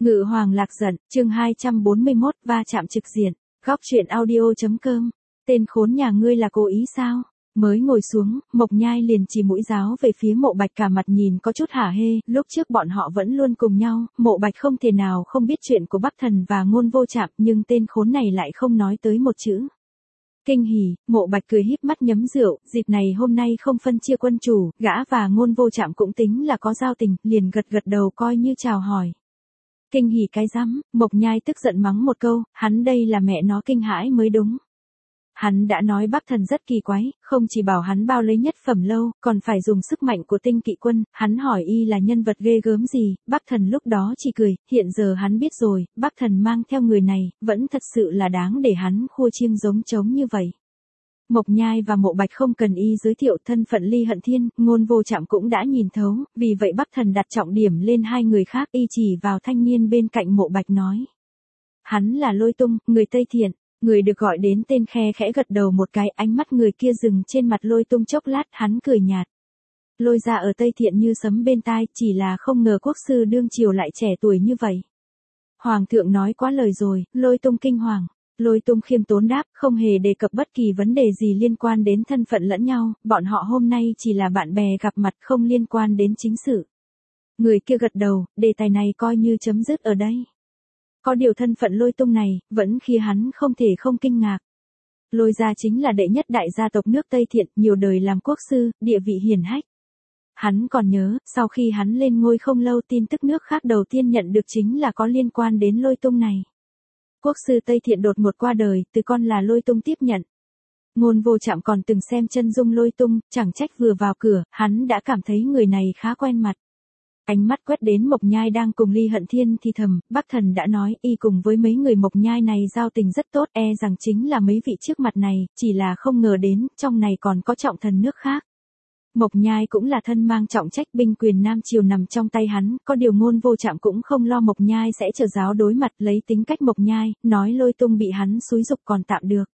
Ngự hoàng lạc giận, chương 241, va chạm trực diện. Góc truyện audio.com. Tên khốn nhà ngươi là cố ý sao? Mới ngồi xuống, Mộc Nhai liền chỉ mũi giáo về phía Mộ Bạch, cả mặt nhìn có chút hả hê, lúc trước bọn họ vẫn luôn cùng nhau, Mộ Bạch không thể nào không biết chuyện của Bắc Thần và Ngôn Vô Trạm, nhưng tên khốn này lại không nói tới một chữ. Kinh hỉ, Mộ Bạch cười híp mắt nhấm rượu, dịp này hôm nay không phân chia quân chủ, gã và Ngôn Vô Trạm cũng tính là có giao tình, liền gật gật đầu coi như chào hỏi. Kinh hỉ cái rắm, Mộc Nhai tức giận mắng một câu, hắn đây là mẹ nó kinh hãi mới đúng. Hắn đã nói Bắc Thần rất kỳ quái, không chỉ bảo hắn bao lấy nhất phẩm lâu, còn phải dùng sức mạnh của tinh kỵ quân, hắn hỏi y là nhân vật ghê gớm gì, Bắc Thần lúc đó chỉ cười, hiện giờ hắn biết rồi, Bắc Thần mang theo người này, vẫn thật sự là đáng để hắn khua chiêng giống trống như vậy. Mộc Nhai và Mộ Bạch không cần y giới thiệu thân phận Ly Hận Thiên, Ngôn Vô Trạm cũng đã nhìn thấu, vì vậy Bắc Thần đặt trọng điểm lên hai người khác, y chỉ vào thanh niên bên cạnh Mộ Bạch nói. Hắn là Lôi Tung, người Tây Thiện. Người được gọi đến tên khe khẽ gật đầu một cái, ánh mắt người kia dừng trên mặt Lôi Tung chốc lát, hắn cười nhạt. Lôi ra ở Tây Thiện như sấm bên tai, chỉ là không ngờ quốc sư đương triều lại trẻ tuổi như vậy. Hoàng thượng nói quá lời rồi, Lôi Tung kinh hoàng. Lôi Tung khiêm tốn đáp, không hề đề cập bất kỳ vấn đề gì liên quan đến thân phận lẫn nhau, bọn họ hôm nay chỉ là bạn bè gặp mặt không liên quan đến chính sự. Người kia gật đầu, đề tài này coi như chấm dứt ở đây. Có điều thân phận Lôi Tung này, vẫn khiến hắn không thể không kinh ngạc. Lôi gia chính là đệ nhất đại gia tộc nước Tây Thiện, nhiều đời làm quốc sư, địa vị hiển hách. Hắn còn nhớ, sau khi hắn lên ngôi không lâu tin tức nước khác đầu tiên nhận được chính là có liên quan đến Lôi Tung này. Quốc sư Tây Thiện đột ngột qua đời, từ con là Lôi Tung tiếp nhận. Ngôn Vô Trạm còn từng xem chân dung Lôi Tung, chẳng trách vừa vào cửa, hắn đã cảm thấy người này khá quen mặt. Ánh mắt quét đến Mộc Nhai đang cùng Ly Hận Thiên thì thầm, Bắc Thần đã nói, y cùng với mấy người Mộc Nhai này giao tình rất tốt, rằng chính là mấy vị trước mặt này, chỉ là không ngờ đến, trong này còn có trọng thần nước khác. Mộc Nhai cũng là thân mang trọng trách, binh quyền Nam Triều nằm trong tay hắn, có điều Ngôn Vô Trạm cũng không lo Mộc Nhai sẽ trở giáo đối mặt, lấy tính cách Mộc Nhai, nói Lôi Tung bị hắn xúi giục còn tạm được.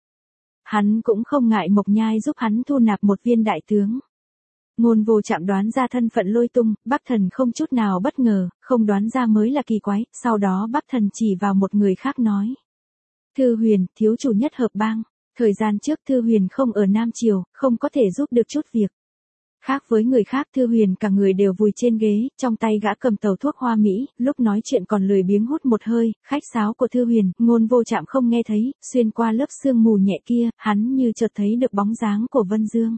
Hắn cũng không ngại Mộc Nhai giúp hắn thu nạp một viên đại tướng. Ngôn Vô Trạm đoán ra thân phận Lôi Tung, Bắc Thần không chút nào bất ngờ, không đoán ra mới là kỳ quái, sau đó Bắc Thần chỉ vào một người khác nói. Thư Huyền, thiếu chủ nhất hợp bang, thời gian trước Thư Huyền không ở Nam Triều, không có thể giúp được chút việc. Khác với người khác, Thư Huyền cả người đều vùi trên ghế, trong tay gã cầm tàu thuốc hoa mỹ, lúc nói chuyện còn lười biếng hút một hơi, khách sáo của Thư Huyền, Ngôn Vô Trạm không nghe thấy, xuyên qua lớp sương mù nhẹ kia, hắn như chợt thấy được bóng dáng của Vân Dương.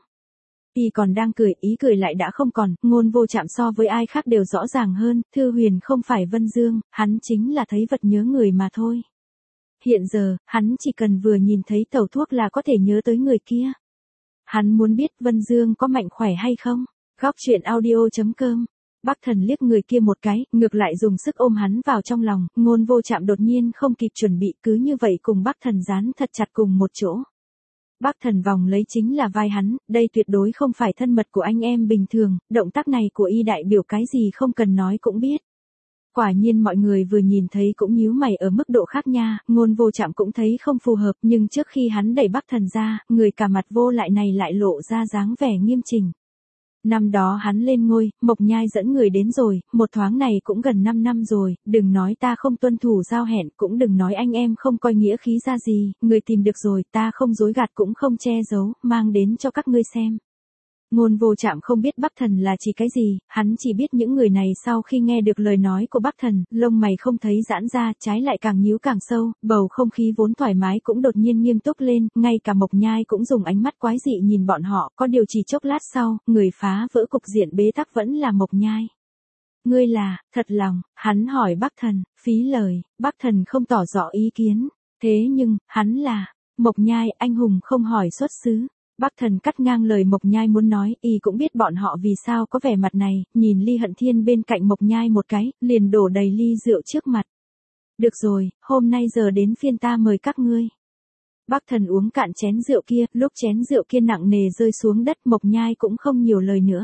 Y còn đang cười, ý cười lại đã không còn, Ngôn Vô Trạm so với ai khác đều rõ ràng hơn, Thư Huyền không phải Vân Dương, hắn chính là thấy vật nhớ người mà thôi. Hiện giờ, hắn chỉ cần vừa nhìn thấy tàu thuốc là có thể nhớ tới người kia. Hắn muốn biết Vân Dương có mạnh khỏe hay không? Góc truyện audio.com. Bắc Thần liếc người kia một cái, ngược lại dùng sức ôm hắn vào trong lòng, Ngôn Vô Trạm đột nhiên không kịp chuẩn bị, cứ như vậy cùng Bắc Thần dán thật chặt cùng một chỗ. Bắc Thần vòng lấy chính là vai hắn, đây tuyệt đối không phải thân mật của anh em bình thường, động tác này của y đại biểu cái gì không cần nói cũng biết. Quả nhiên mọi người vừa nhìn thấy cũng nhíu mày ở mức độ khác nha, Ngôn Vô Trạm cũng thấy không phù hợp, nhưng trước khi hắn đẩy Bắc Thần ra, người cả mặt vô lại này lại lộ ra dáng vẻ nghiêm chỉnh. Năm đó hắn lên ngôi, Mộc Nhai dẫn người đến rồi, một thoáng này cũng gần 5 năm rồi, đừng nói ta không tuân thủ giao hẹn, cũng đừng nói anh em không coi nghĩa khí ra gì, người tìm được rồi, ta không dối gạt cũng không che giấu, mang đến cho các ngươi xem. Ngôn Vô Trạm không biết Bắc Thần là chỉ cái gì, hắn chỉ biết những người này sau khi nghe được lời nói của Bắc Thần, lông mày không thấy giãn ra, trái lại càng nhíu càng sâu, bầu không khí vốn thoải mái cũng đột nhiên nghiêm túc lên, ngay cả Mộc Nhai cũng dùng ánh mắt quái dị nhìn bọn họ, có điều chỉ chốc lát sau, người phá vỡ cục diện bế tắc vẫn là Mộc Nhai. Ngươi là, thật lòng, hắn hỏi Bắc Thần, phí lời, Bắc Thần không tỏ rõ ý kiến, thế nhưng, hắn là, Mộc Nhai, anh hùng không hỏi xuất xứ. Bắc Thần cắt ngang lời Mộc Nhai muốn nói, y cũng biết bọn họ vì sao có vẻ mặt này, nhìn Ly Hận Thiên bên cạnh Mộc Nhai một cái, liền đổ đầy ly rượu trước mặt. Được rồi, hôm nay giờ đến phiên ta mời các ngươi. Bắc Thần uống cạn chén rượu kia, lúc chén rượu kia nặng nề rơi xuống đất, Mộc Nhai cũng không nhiều lời nữa.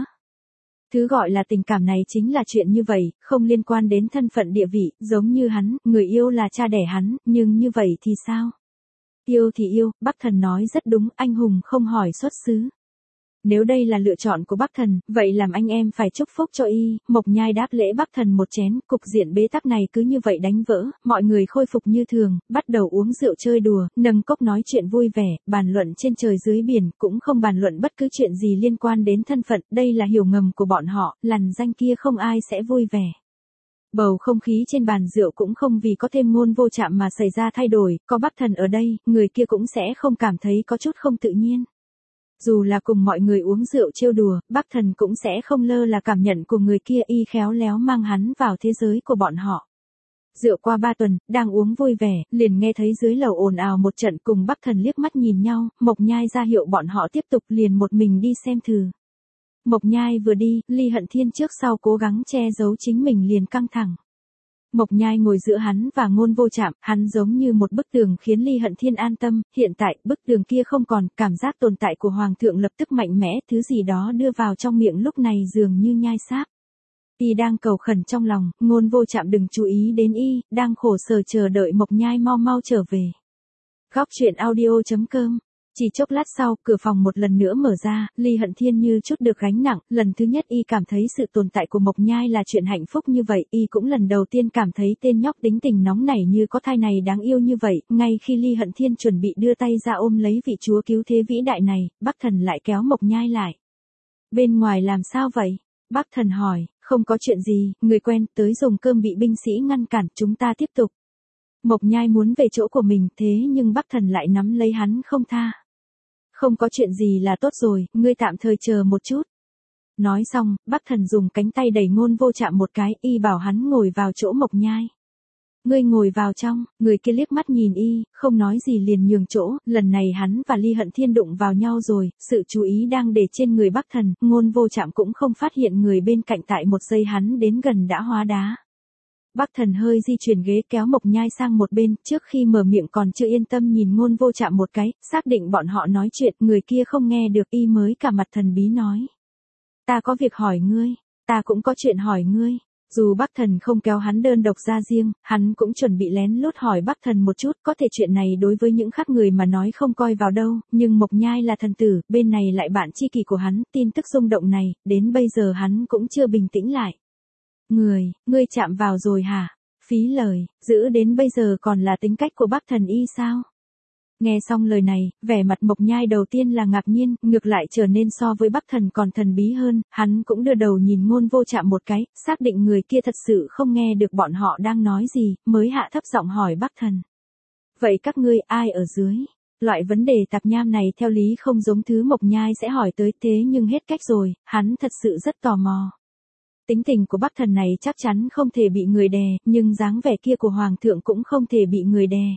Thứ gọi là tình cảm này chính là chuyện như vậy, không liên quan đến thân phận địa vị, giống như hắn, người yêu là cha đẻ hắn, nhưng như vậy thì sao? Yêu thì yêu, Bắc Thần nói rất đúng, anh hùng không hỏi xuất xứ. Nếu đây là lựa chọn của Bắc Thần, vậy làm anh em phải chúc phúc cho y. Mộc Nhai đáp lễ Bắc Thần một chén, cục diện bế tắc này cứ như vậy đánh vỡ, mọi người khôi phục như thường, bắt đầu uống rượu chơi đùa, nâng cốc nói chuyện vui vẻ, bàn luận trên trời dưới biển, cũng không bàn luận bất cứ chuyện gì liên quan đến thân phận, đây là hiểu ngầm của bọn họ, lằn danh kia không ai sẽ vui vẻ. Bầu không khí trên bàn rượu cũng không vì có thêm Ngôn Vô Trạm mà xảy ra thay đổi, có Bắc Thần ở đây, người kia cũng sẽ không cảm thấy có chút không tự nhiên. Dù là cùng mọi người uống rượu trêu đùa, Bắc Thần cũng sẽ không lơ là cảm nhận của người kia, y khéo léo mang hắn vào thế giới của bọn họ. Rượu qua 3 tuần, đang uống vui vẻ, liền nghe thấy dưới lầu ồn ào một trận, cùng Bắc Thần liếc mắt nhìn nhau, Mộc Nhai ra hiệu bọn họ tiếp tục, liền một mình đi xem thử. Mộc Nhai vừa đi, Ly Hận Thiên trước sau cố gắng che giấu chính mình liền căng thẳng. Mộc Nhai ngồi giữa hắn và Ngôn Vô Trạm, hắn giống như một bức tường khiến Ly Hận Thiên an tâm, hiện tại, bức tường kia không còn, cảm giác tồn tại của Hoàng thượng lập tức mạnh mẽ, thứ gì đó đưa vào trong miệng lúc này dường như nhai sáp. Y đang cầu khẩn trong lòng, Ngôn Vô Trạm đừng chú ý đến y, đang khổ sở chờ đợi Mộc Nhai mau mau trở về. Góc truyện audio.com. Chỉ chốc lát sau, cửa phòng một lần nữa mở ra, Ly Hận Thiên như chút được gánh nặng, lần thứ nhất y cảm thấy sự tồn tại của Mộc Nhai là chuyện hạnh phúc như vậy, y cũng lần đầu tiên cảm thấy tên nhóc tính tình nóng nảy như có thai này đáng yêu như vậy, ngay khi Ly Hận Thiên chuẩn bị đưa tay ra ôm lấy vị chúa cứu thế vĩ đại này, Bắc Thần lại kéo Mộc Nhai lại. Bên ngoài làm sao vậy? Bắc Thần hỏi, không có chuyện gì, người quen tới dùng cơm bị binh sĩ ngăn cản, chúng ta tiếp tục. Mộc Nhai muốn về chỗ của mình, thế nhưng Bắc Thần lại nắm lấy hắn không tha. Không có chuyện gì là tốt rồi, ngươi tạm thời chờ một chút. Nói xong, Bắc Thần dùng cánh tay đẩy Ngôn Vô Trạm một cái, y bảo hắn ngồi vào chỗ Mộc Nhai. Ngươi ngồi vào trong, người kia liếc mắt nhìn y, không nói gì liền nhường chỗ, lần này hắn và Ly Hận Thiên đụng vào nhau rồi, sự chú ý đang để trên người Bắc Thần, Ngôn Vô Trạm cũng không phát hiện người bên cạnh, tại một giây hắn đến gần đã hóa đá. Bắc Thần hơi di chuyển ghế kéo Mộc Nhai sang một bên, trước khi mở miệng còn chưa yên tâm nhìn Ngôn Vô Trạm một cái, xác định bọn họ nói chuyện, người kia không nghe được, y mới cả mặt thần bí nói. Ta có việc hỏi ngươi, ta cũng có chuyện hỏi ngươi. Dù Bắc Thần không kéo hắn đơn độc ra riêng, hắn cũng chuẩn bị lén lút hỏi Bắc Thần một chút, có thể chuyện này đối với những khác người mà nói không coi vào đâu, nhưng Mộc Nhai là thần tử, bên này lại bạn tri kỷ của hắn, tin tức rung động này, đến bây giờ hắn cũng chưa bình tĩnh lại. Ngươi chạm vào rồi hả? Phí lời, giữ đến bây giờ còn là tính cách của Bắc Thần y sao? Nghe xong lời này, vẻ mặt Mộc Nhai đầu tiên là ngạc nhiên, ngược lại trở nên so với Bắc Thần còn thần bí hơn, hắn cũng đưa đầu nhìn Ngôn Vô Trạm một cái, xác định người kia thật sự không nghe được bọn họ đang nói gì, mới hạ thấp giọng hỏi Bắc Thần. Vậy các ngươi ai ở dưới? Loại vấn đề tạp nham này theo lý không giống thứ Mộc Nhai sẽ hỏi tới, thế nhưng hết cách rồi, hắn thật sự rất tò mò. Tính tình của Bắc Thần này chắc chắn không thể bị người đè, nhưng dáng vẻ kia của Hoàng thượng cũng không thể bị người đè.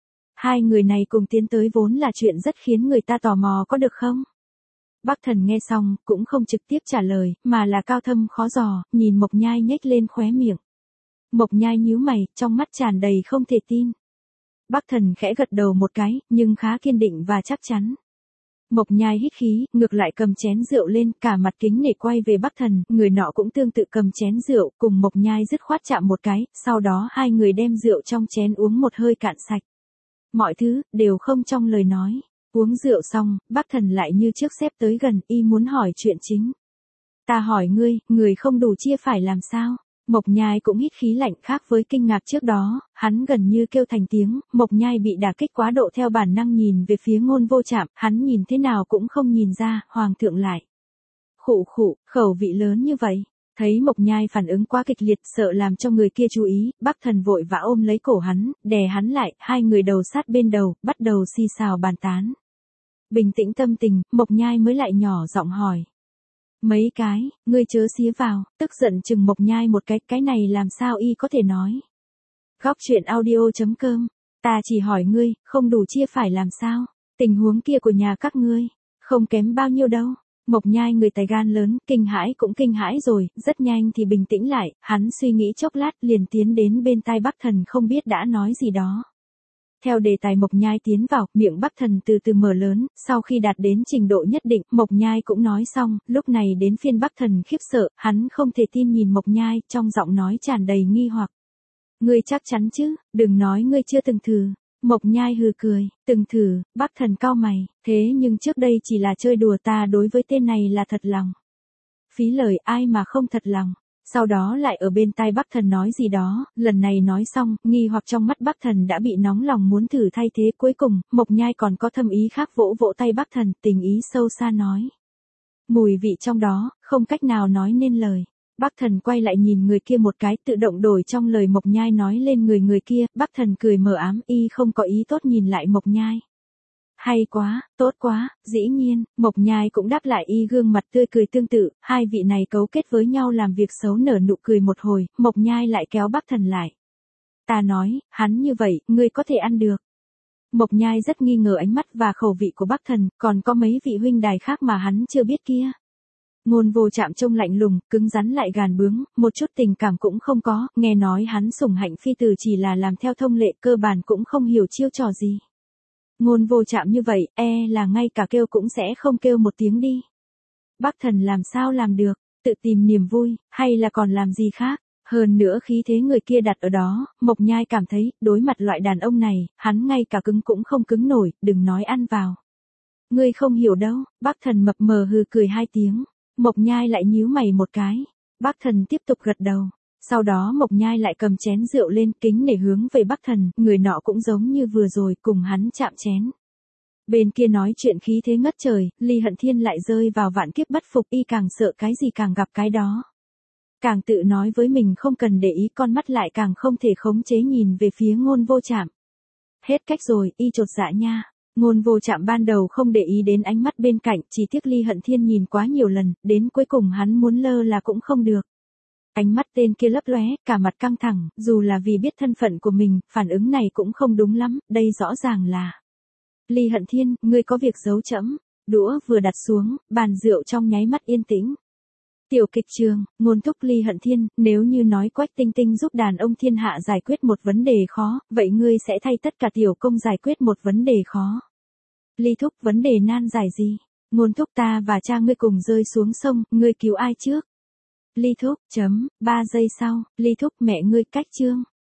Hai người này cùng tiến tới vốn là chuyện rất khiến người ta tò mò, có được không? Bắc Thần nghe xong, cũng không trực tiếp trả lời, mà là cao thâm khó dò, nhìn Mộc Nhai nhếch lên khóe miệng. Mộc Nhai nhíu mày, trong mắt tràn đầy không thể tin. Bắc Thần khẽ gật đầu một cái, nhưng khá kiên định và chắc chắn. Mộc Nhai hít khí, ngược lại cầm chén rượu lên, cả mặt kính nể quay về Bắc Thần, người nọ cũng tương tự cầm chén rượu, cùng Mộc Nhai dứt khoát chạm một cái, sau đó hai người đem rượu trong chén uống một hơi cạn sạch. Mọi thứ, đều không trong lời nói. Uống rượu xong, Bắc Thần lại như trước xếp tới gần, y muốn hỏi chuyện chính. Ta hỏi ngươi, người không đủ chia phải làm sao? Mộc Nhai cũng hít khí lạnh, khác với kinh ngạc trước đó, hắn gần như kêu thành tiếng, Mộc Nhai bị đả kích quá độ theo bản năng nhìn về phía Ngôn Vô Trạm, hắn nhìn thế nào cũng không nhìn ra, Hoàng thượng lại. Khụ khụ, khẩu vị lớn như vậy. Thấy Mộc Nhai phản ứng quá kịch liệt, sợ làm cho người kia chú ý, Bắc Thần vội vã ôm lấy cổ hắn, đè hắn lại, hai người đầu sát bên đầu, bắt đầu xì xào bàn tán. Bình tĩnh tâm tình, Mộc Nhai mới lại nhỏ giọng hỏi. Mấy cái, ngươi chớ xía vào, tức giận chừng Mộc Nhai một cái này làm sao y có thể nói. Góc truyện audio.com, ta chỉ hỏi ngươi, không đủ chia phải làm sao, tình huống kia của nhà các ngươi, không kém bao nhiêu đâu. Mộc Nhai người tài gan lớn, kinh hãi cũng kinh hãi rồi, rất nhanh thì bình tĩnh lại, hắn suy nghĩ chốc lát liền tiến đến bên tai Bắc Thần không biết đã nói gì đó. Theo đề tài Mộc Nhai tiến vào, miệng Bắc Thần từ từ mở lớn, sau khi đạt đến trình độ nhất định, Mộc Nhai cũng nói xong, lúc này đến phiên Bắc Thần khiếp sợ, hắn không thể tin nhìn Mộc Nhai, trong giọng nói tràn đầy nghi hoặc. Ngươi chắc chắn chứ, đừng nói ngươi chưa từng thử. Mộc Nhai hừ cười, từng thử, Bắc Thần cau mày, thế nhưng trước đây chỉ là chơi đùa, ta đối với tên này là thật lòng. Phí lời, ai mà không thật lòng. Sau đó lại ở bên tai Bắc Thần nói gì đó, lần này nói xong, nghi hoặc trong mắt Bắc Thần đã bị nóng lòng muốn thử thay thế, cuối cùng, Mộc Nhai còn có thâm ý khác vỗ vỗ tay Bắc Thần, tình ý sâu xa nói. Mùi vị trong đó, không cách nào nói nên lời. Bắc Thần quay lại nhìn người kia một cái, tự động đổi trong lời Mộc Nhai nói lên người kia, Bắc Thần cười mờ ám, y không có ý tốt nhìn lại Mộc Nhai. Hay quá, tốt quá, dĩ nhiên, Mộc Nhai cũng đáp lại y gương mặt tươi cười tương tự, hai vị này cấu kết với nhau làm việc xấu, nở nụ cười một hồi, Mộc Nhai lại kéo Bắc Thần lại. Ta nói, hắn như vậy, ngươi có thể ăn được. Mộc Nhai rất nghi ngờ ánh mắt và khẩu vị của Bắc Thần, còn có mấy vị huynh đài khác mà hắn chưa biết kia. Ngôn Vô Trạm trông lạnh lùng, cứng rắn lại gàn bướng, một chút tình cảm cũng không có, nghe nói hắn sủng hạnh phi tử chỉ là làm theo thông lệ, cơ bản cũng không hiểu chiêu trò gì. Ngôn Vô Trạm như vậy, là ngay cả kêu cũng sẽ không kêu một tiếng đi. Bắc Thần làm sao làm được, tự tìm niềm vui, hay là còn làm gì khác? Hơn nữa khí thế người kia đặt ở đó, Mộc Nhai cảm thấy, đối mặt loại đàn ông này, hắn ngay cả cứng cũng không cứng nổi, đừng nói ăn vào. Ngươi không hiểu đâu, Bắc Thần mập mờ hừ cười hai tiếng. Mộc Nhai lại nhíu mày một cái. Bắc Thần tiếp tục gật đầu. Sau đó Mộc Nhai lại cầm chén rượu lên, kính nể hướng về Bắc Thần, người nọ cũng giống như vừa rồi, cùng hắn chạm chén. Bên kia nói chuyện khí thế ngất trời, Ly Hận Thiên lại rơi vào vạn kiếp bất phục, y càng sợ cái gì càng gặp cái đó. Càng tự nói với mình không cần để ý, con mắt lại càng không thể khống chế nhìn về phía Ngôn Vô Trạm. Hết cách rồi, y chột dạ nha. Ngôn Vô Trạm ban đầu không để ý đến ánh mắt bên cạnh, chỉ tiếc Ly Hận Thiên nhìn quá nhiều lần, đến cuối cùng hắn muốn lơ là cũng không được. Ánh mắt tên kia lấp lóe, cả mặt căng thẳng, dù là vì biết thân phận của mình, phản ứng này cũng không đúng lắm, đây rõ ràng là. Ly Hận Thiên, ngươi có việc giấu trẫm. Đũa vừa đặt xuống, bàn rượu trong nháy mắt yên tĩnh. Tiểu kịch trường, Ngôn thúc Ly Hận Thiên, nếu như nói Quách Tinh Tinh giúp đàn ông thiên hạ giải quyết một vấn đề khó, vậy ngươi sẽ thay tất cả tiểu công giải quyết một vấn đề khó. Ly thúc, vấn đề nan giải gì? Ngôn thúc, ta và cha ngươi cùng rơi xuống sông, ngươi cứu ai trước? Ly thúc, 3 giây sau, Ly thúc, mẹ ngươi cách chương.